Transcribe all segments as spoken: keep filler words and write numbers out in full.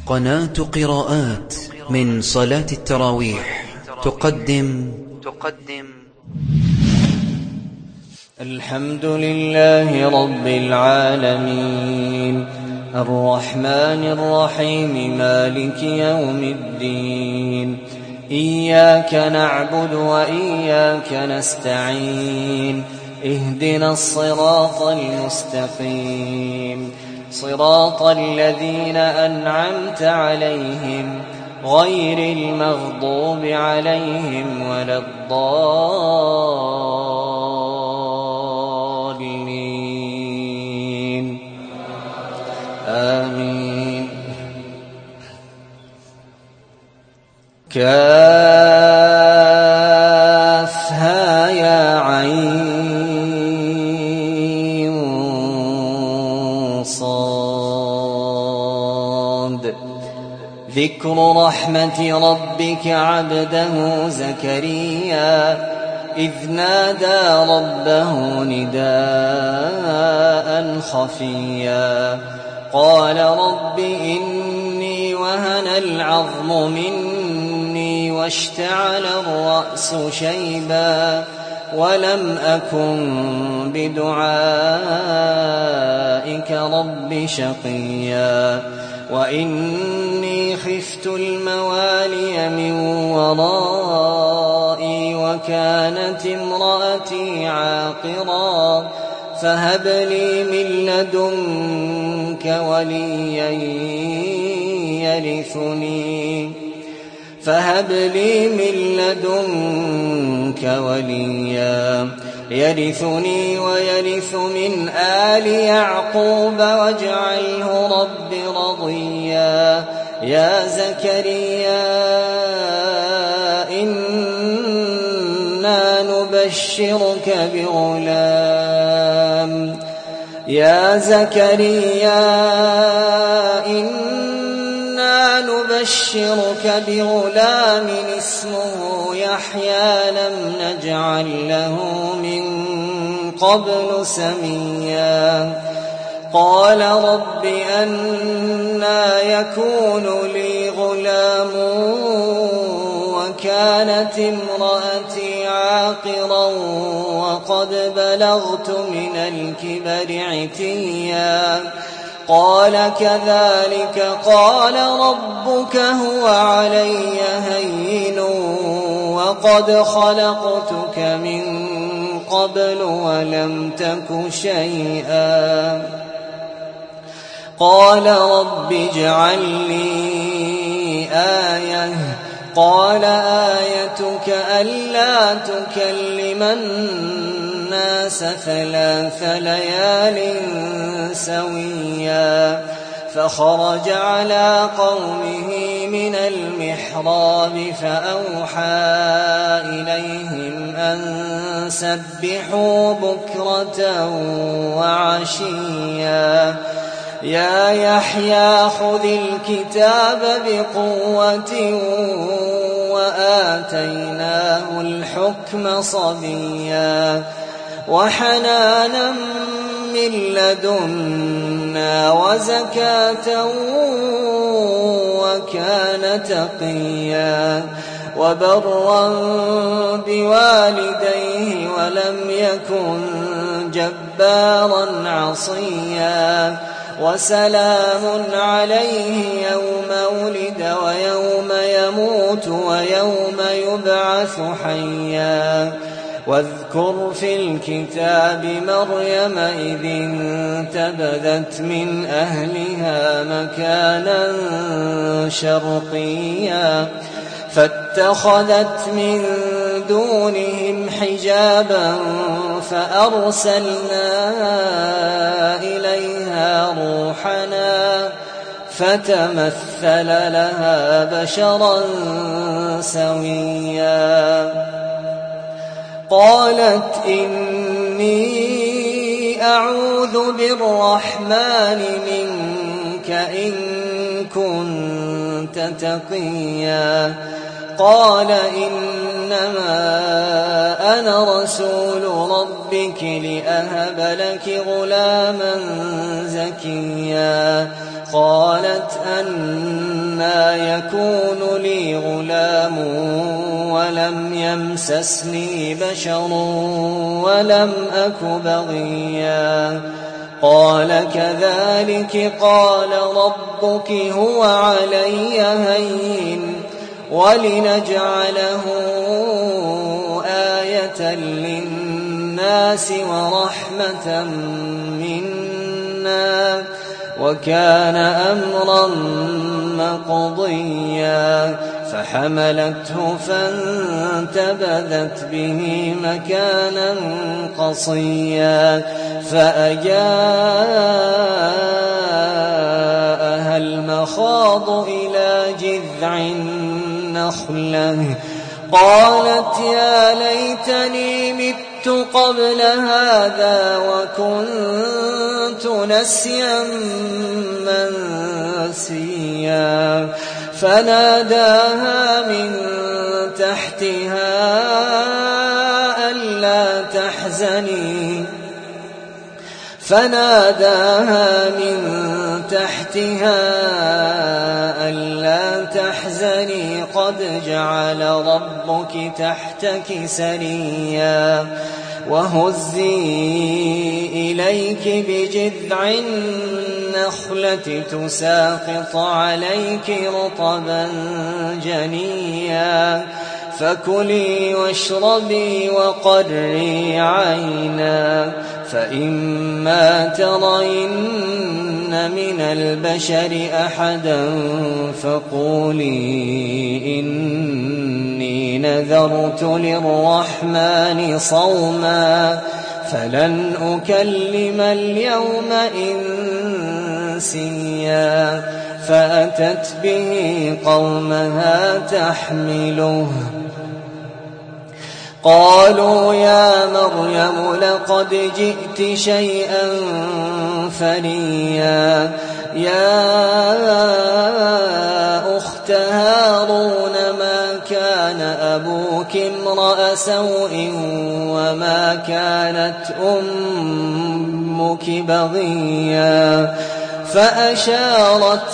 قناة قراءات من صلاة التراويح تقدم تقدم الحمد لله رب العالمين الرحمن الرحيم مالك يوم الدين إياك نعبد وإياك نستعين اهدنا الصراط المستقيم صراط الذين أنعمت عليهم غير المغضوب عليهم ولا الضالين آمين. كافها يا عين صاد ذكر رحمة ربك عبده زكريا إذ نادى ربه نداء خفيا قال رب إني وهن العظم مني واشتعل الرأس شيبا ولم أكن بدعائك رب شقيا وإني خفت الموالي من ورائي وكانت امرأتي عاقرا فهب لي من لدنك وليا يرثني فهب لي من لدنك وليا يرثني ويرث من آل يعقوب واجعله رب رضيا يا زكريا إنا نبشرك بغلام يا زكريا إنا نبشرك بغلام اسمه يحيى لم نجعل له من قبل سميا قال رب أنى يكون لي غلام وكانت امرأتي عاقرا وقد بلغت من الكبر عتيا قال كذلك قال ربك هو علي هين وقد خلقتك من قبل ولم تك شيئا قال رب اجعل لي آية قال آيتك ألا تكلم الناس ثلاث ليال سويا فخرج على قومه من المحراب فأوحى إليهم أن سبحوا بكرة وعشيا يا يحيى خذ الكتاب بقوة وآتيناه الحكم صبيا وحنانا من لدنا وزكاة وكان تقيا وبرا بوالديه ولم يكن جبارا عصيا وسلام عليه يوم ولد ويوم يموت ويوم يبعث حيا واذكر في الكتاب مريم إذ انتبذت من أهلها مكانا شرقيا فاتخذت من دونهم حجابا فأرسلنا إليها روحنا فتمثل لها بشرا سويا قالت إني أعوذ بالرحمن منك إن كنت تقيا قال إن إنما أنا رسول ربك لأهب لك غلاما زكيا قالت أنى يكون لي غلام ولم يمسسني بشر ولم أك بغيا قال كذلك قال ربك هو علي هين ولنجعله آية للناس ورحمة منا وكان أمرا مقضيا فحملته فانتبذت به مكانا قصيا فأجاءها المخاض إلى جذع النخلة قالت يا ليتني مت قبل هذا وكنت نسيا منسيا فناداها من تحتها ألا تحزني فناداها من تحتها ألا تحزني قد جعل ربك تحتك سريا وهزي إليك بجذع النخلة تساقط عليك رطبا جنيا فكلي واشربي وقري عينا فإما ترين من البشر أحدا فقولي إني نذرت للرحمن صوما فلن أكلم اليوم إنسيا فأتت به قومها تحمله قالوا يا مريم لقد جئت شيئا فريا يا أخت هارون ما كان أبوك امرأ سوء وما كانت أمك بغيا فأشارت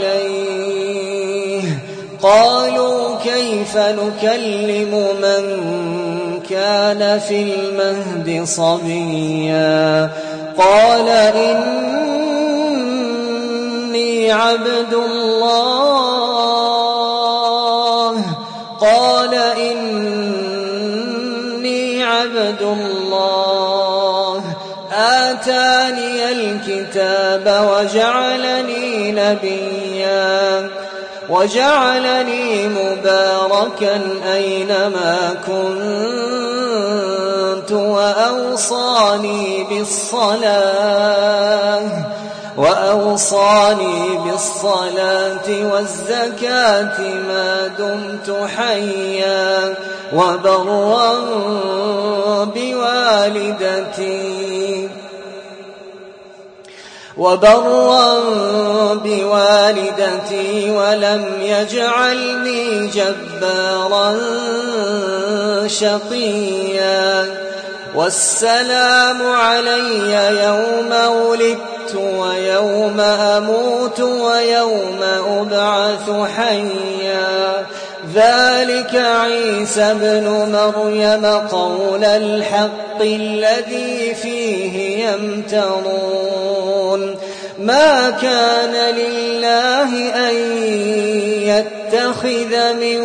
إليه قالوا كيف نكلم من كان في المهد صبيا قال إني عبد الله قال إني عبد الله آتاني الكتاب وجعلني نبيا وجعلني مباركا أينما كنت وأوصاني بالصلاة وأوصاني بالصلاة والزكاة ما دمت حيا وبرا بوالدتي وبرا بوالدتي ولم يجعلني جبارا شقيا والسلام علي يوم ولدت ويوم أموت ويوم أبعث حيا ذلك عيسى ابن مريم قول الحق الذي فيه يمترون ما كان لله أن يتخذ من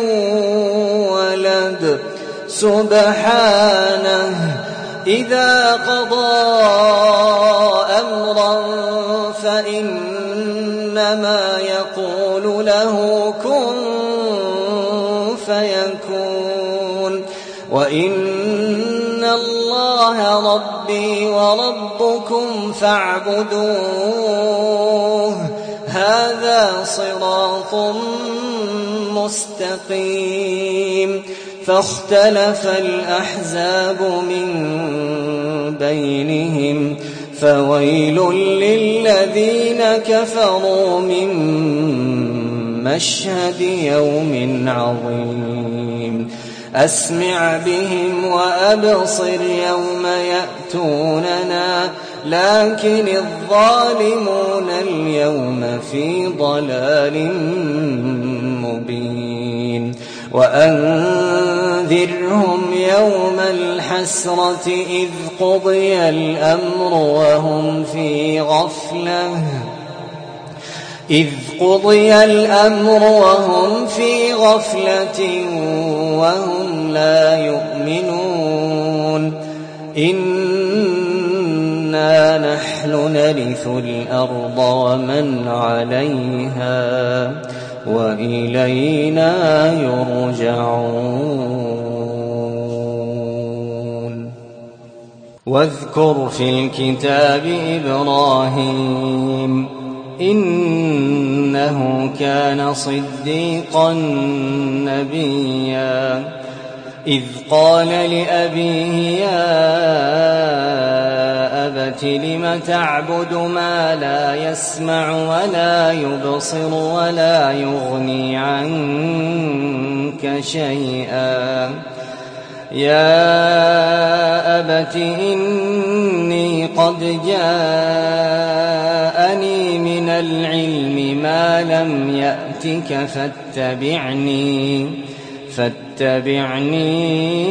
ولد سبحانه إذا قضى أمرا فإنما يقول له كن فيكون وإن الله ربي وربكم فاعبدوه هذا صراط مستقيم فاختلف الأحزاب من بينهم فويل للذين كفروا من مشهد يوم عظيم أسمع بهم وأبصر يوم يأتوننا لكن الظالمون اليوم في ضلال مبين وأنذرهم يوم الحسرة إذ قضي الأمر وهم في غفلة إذ قضي الأمر وهم في غفلة وهم لا يؤمنون إنا نحن نرث الأرض ومن عليها وإلينا يرجعون واذكر في الكتاب إبراهيم إنه كان صديقا نبيا إذ قال لأبيه يا أبت لم تعبد ما لا يسمع ولا يبصر ولا يغني عنك شيئا يا أبت إني قد جاءني من العلم ما لم يأتك فاتبعني فاتبعني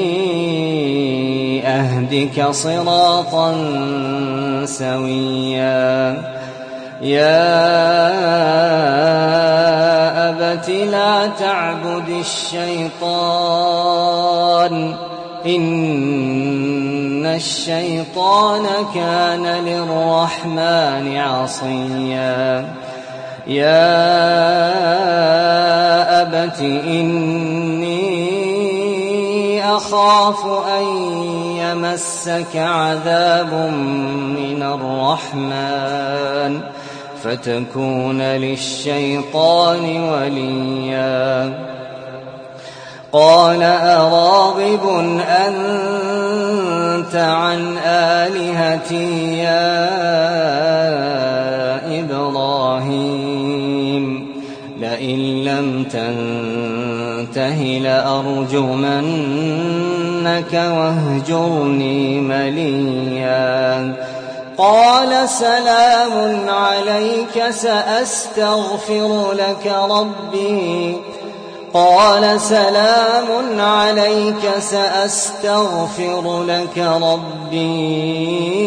أهدك صراطا سويا يا أبت لا تعبد الشيطان إن الشيطان كان للرحمن عصيا يا أبت إني أخاف أن يمسك عذاب من الرحمن فتكون للشيطان وليا قال أراغب أنت عن آلهتي يا إبراهيم لئن لم تنته لأرجمنك واهجرني مليا قال سلام عليك سأستغفر لك ربي قال سلام عليك سأستغفر لك ربي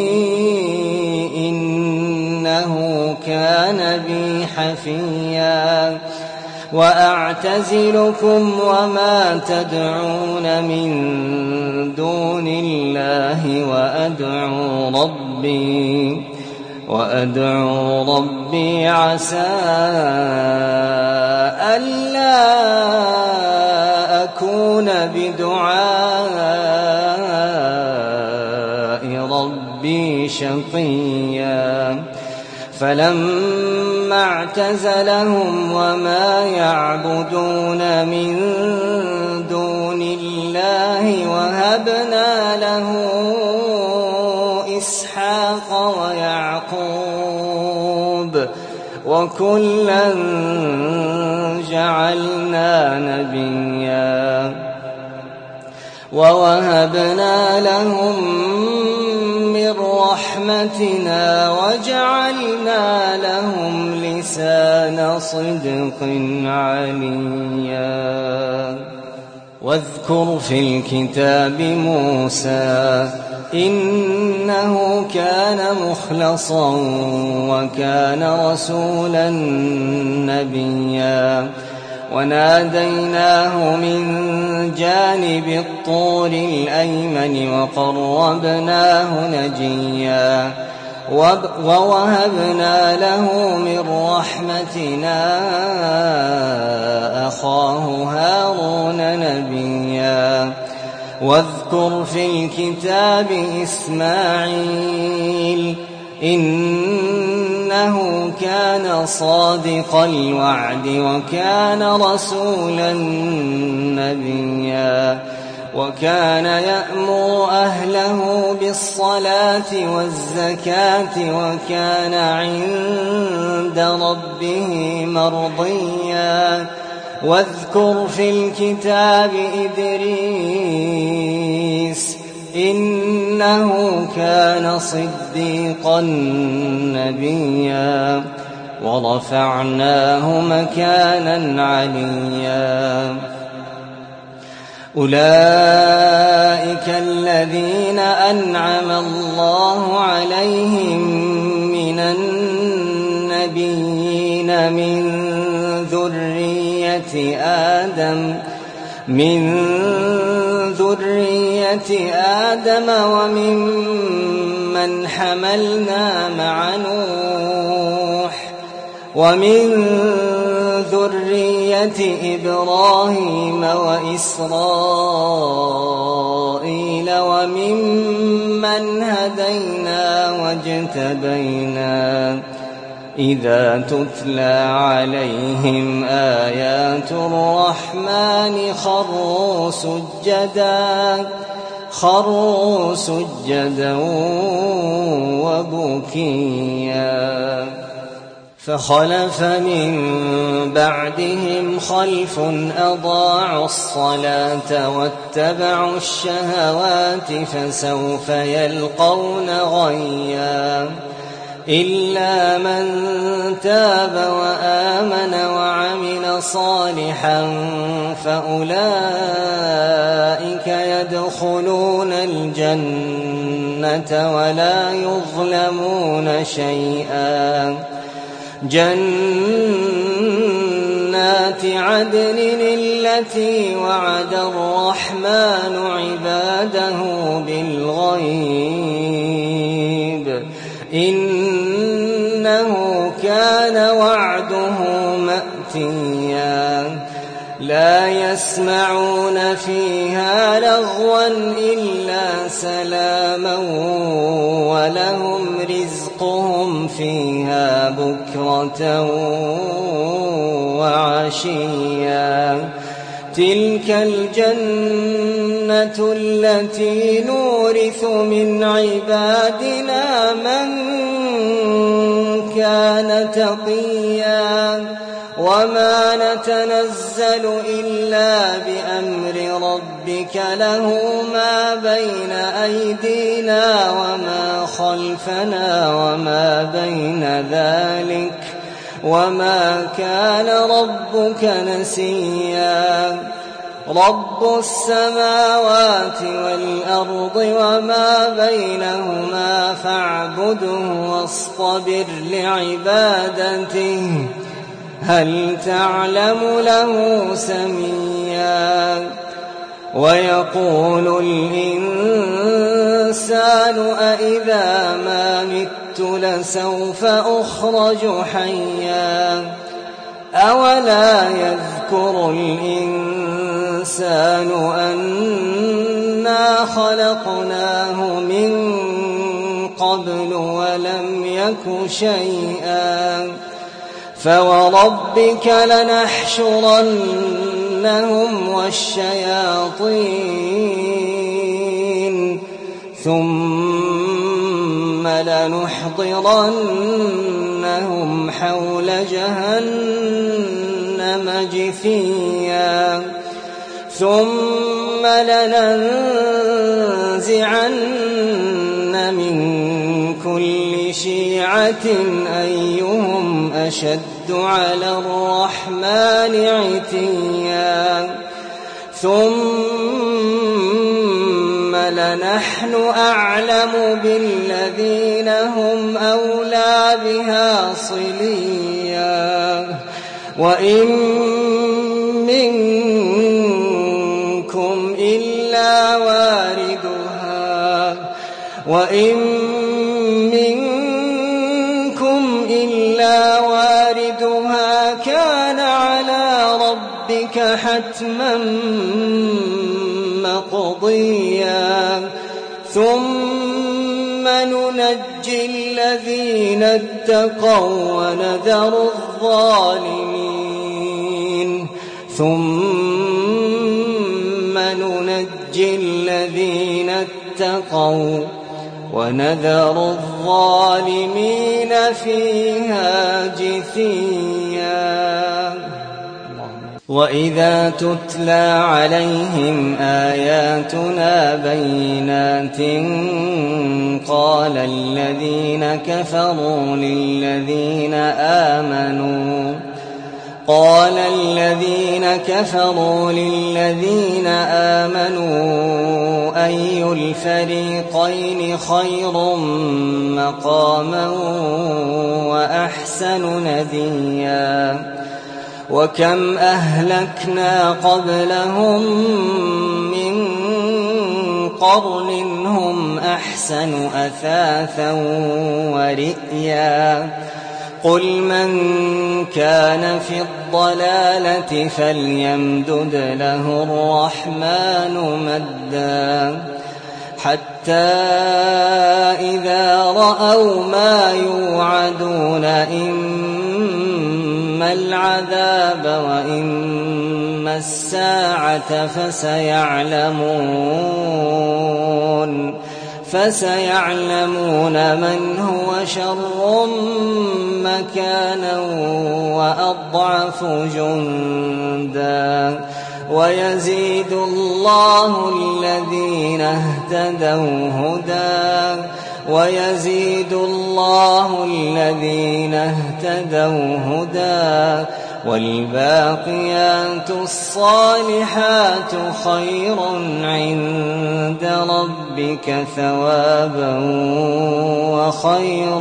إنه كان بي حفيا وأعتزلكم وما تدعون من دون الله وأدعو ربي وأدعو ربي عسى ألا أكون بدعاء ربي شقيا فلما اعتزلهم وما يعبدون من دون الله وهبنا له إسحاق ويعقوب وكلا جعلنا نبيا ووهبنا لهم من رحمتنا وجعلنا لهم لسان صدق عليا واذكر في الكتاب موسى إنه كان مخلصا وكان رسولا نبيا وناديناه من جانب الطور الأيمن وقربناه نجيا ووهبنا له من رحمتنا أخاه هارون نبيا واذكر في الكتاب إسماعيل إنه كان صادق الوعد وكان رسولا نبيا وكان يأمر أهله بالصلاة والزكاة وكان عند ربه مرضيا واذكر في الكتاب إدريس إنه كان صديقا نبيا ورفعناه مكانا عليا أولئك الذين أنعم الله عليهم من النبيين من ذرية آدم من ذرية آدم وممن حملنا مع نوح ومن ذرية إبراهيم وإسرائيل وممن هدينا واجتبينا إذا تتلى عليهم آيات الرحمن خروا سجدا خروا سجدا وبكيا فخلف من بعدهم خلف أضاعوا الصلاة واتبعوا الشهوات فسوف يلقون غيا إلا من تاب وآمن وعمل صالحا فأولئك يدخلون الجنة ولا يظلمون شيئا جنات عدن التي وعد الرحمن عباده بالغيب إنه كان وعده مأتيا لا يسمعون فيها لغوا إلا سلاما ولهم رزقهم فيها بكرة وعشيا تلك الجنة التي نورث من عبادنا من كان تقيا وما نتنزل إلا بأمر ربك له ما بين أيدينا وما خلفنا وما بين ذلك وما كان ربك نسيا رب السماوات والأرض وما بينهما فاعبده واصطبر لعبادته هل تعلم له سميا ويقول الإنسان أإذا ما مت لسوف أخرج حيا أولا يذكر الإنسان أنا خلقناه من قبل ولم يك شيئا فوربك لنحشرنهم والشياطين ثم لنحضرنهم حول جهنم جثيا ثم لننزعن من كل شيعة أيهم أشد على الرحمن عتيا ثم لنحن أعلم بالذين هم أولى بها صليا وإن منكم إلا واردها وإن منكم إلا واردها كان على ربك حتما مقضيا ثم ننجي الذين اتقوا ونذر الظالمين ثم ننجي الذين اتقوا ونذر الظالمين فيها جثيا وَإِذَا تُتْلَى عَلَيْهِمْ آيَاتُنَا بَيِّنَاتٍ قَالَ الَّذِينَ كَفَرُوا لِلَّذِينَ آمَنُوا قال الذين كفروا للذين آمنوا أي الفريقين خير مقاما وأحسن نديا وكم أهلكنا قبلهم من قرن هم أحسن أثاثا ورئيا قل من كان في الضلالة فليمدد له الرحمن مدا حتى إذا رأوا ما يوعدون إما العذاب وإما الساعة فسيعلمون فسيعلمون من هو شر مكانا وأضعف جندا ويزيد الله الذين اهتدوا هدى ويزيد الله الذين اهتدوا هدى والباقيات الصالحات خير عند ربك ثوابا وخير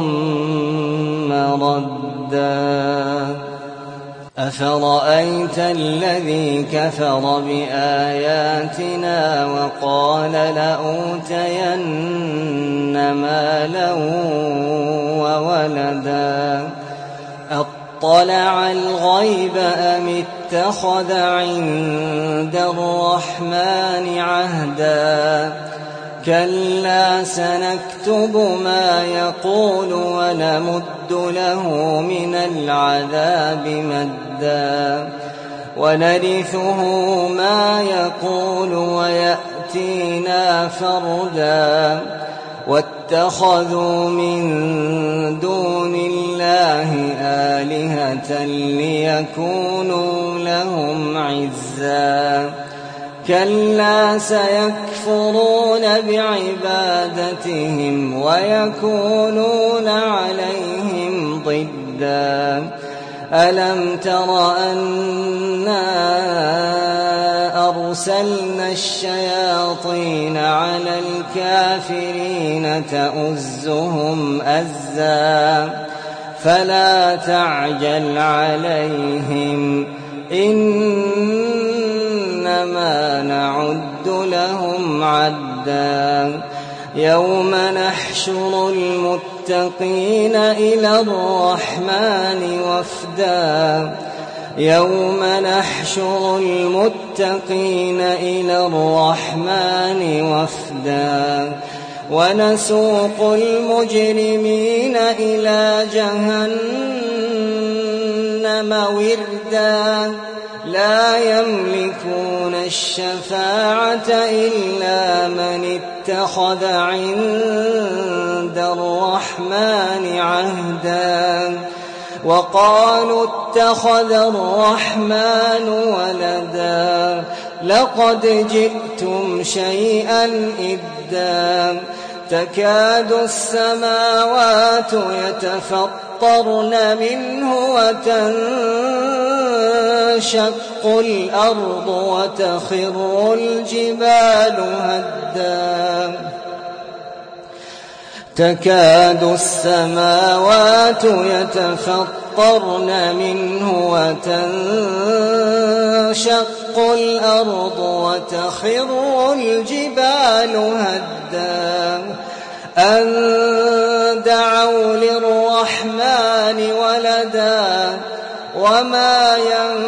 مردا أفرأيت الذي كفر بآياتنا وقال لأوتين مالا وولدا أطلع الغيب أم اتخذ عند الرحمن عهدا كلا سنكتب ما يقول ونمد له من العذاب مدا ونرثه ما يقول ويأتينا فردا واتخذوا من دون الله آلهة ليكونوا لهم عزا كلا سيكفرون بعبادتهم ويكونون عليهم ضدا ألم تر أنا أرسلنا الشياطين على الكافرين تؤزهم أزا فلا تعجل عليهم إنما نعد لهم عدا يوم نحشر المتقين إلى الرحمن وفدا يوم نحشر المتقين إلى الرحمن وفدا ونسوق المجرمين إلى جهنم وردا لا يملكون الشفاعة إلا من اتخذ عند الرحمن عهدا وقالوا اتخذ الرحمن ولدا لقد جئتم شيئا إدا تكاد السماوات يتفطرن منه وتنشق الأرض وتخر الجبال هدا تكاد السماوات يتفطرن منه وتنشق الأرض وتخر الجبال هدا أن دعوا للرحمن ولدا وما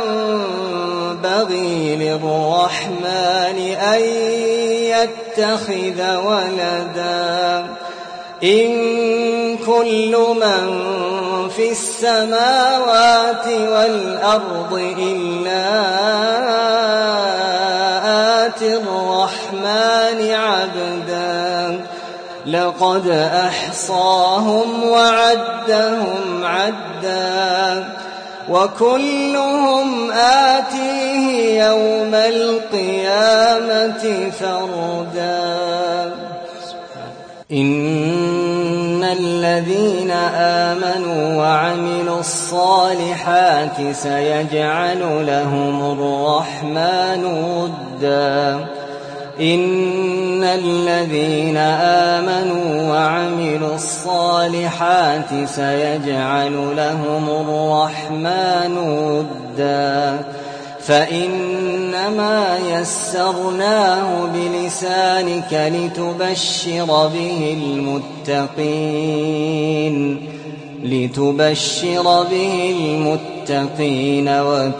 ينبغي للرحمن أن يتخذ ولدا إن كل من في السماوات والأرض إلا آتي الرحمن عبدا لقد أحصاهم وعدهم عدا وكلهم آتيه يوم القيامة فردا إن الذين آمنوا وعملوا الصالحات سيجعل لهم الرحمن ودا إن الذين آمنوا وعملوا الصالحات سيجعل لهم الرحمن ودا فإنما يسرناه بلسانك لتبشر به المتقين لتبشر به المتقين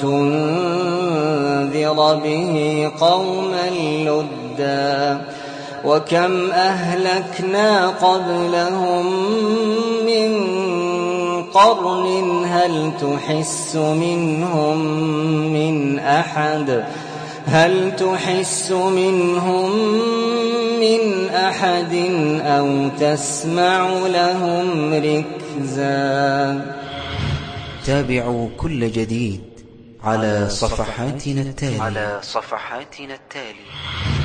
وتنذر به قوما لدا وكم أهلكنا قبلهم من قرن هل تحس منهم من أحد هل تحس منهم من أحد أو تسمع لهم ركزا. تابعوا كل جديد على صفحاتنا التالية على صفحاتنا التالية.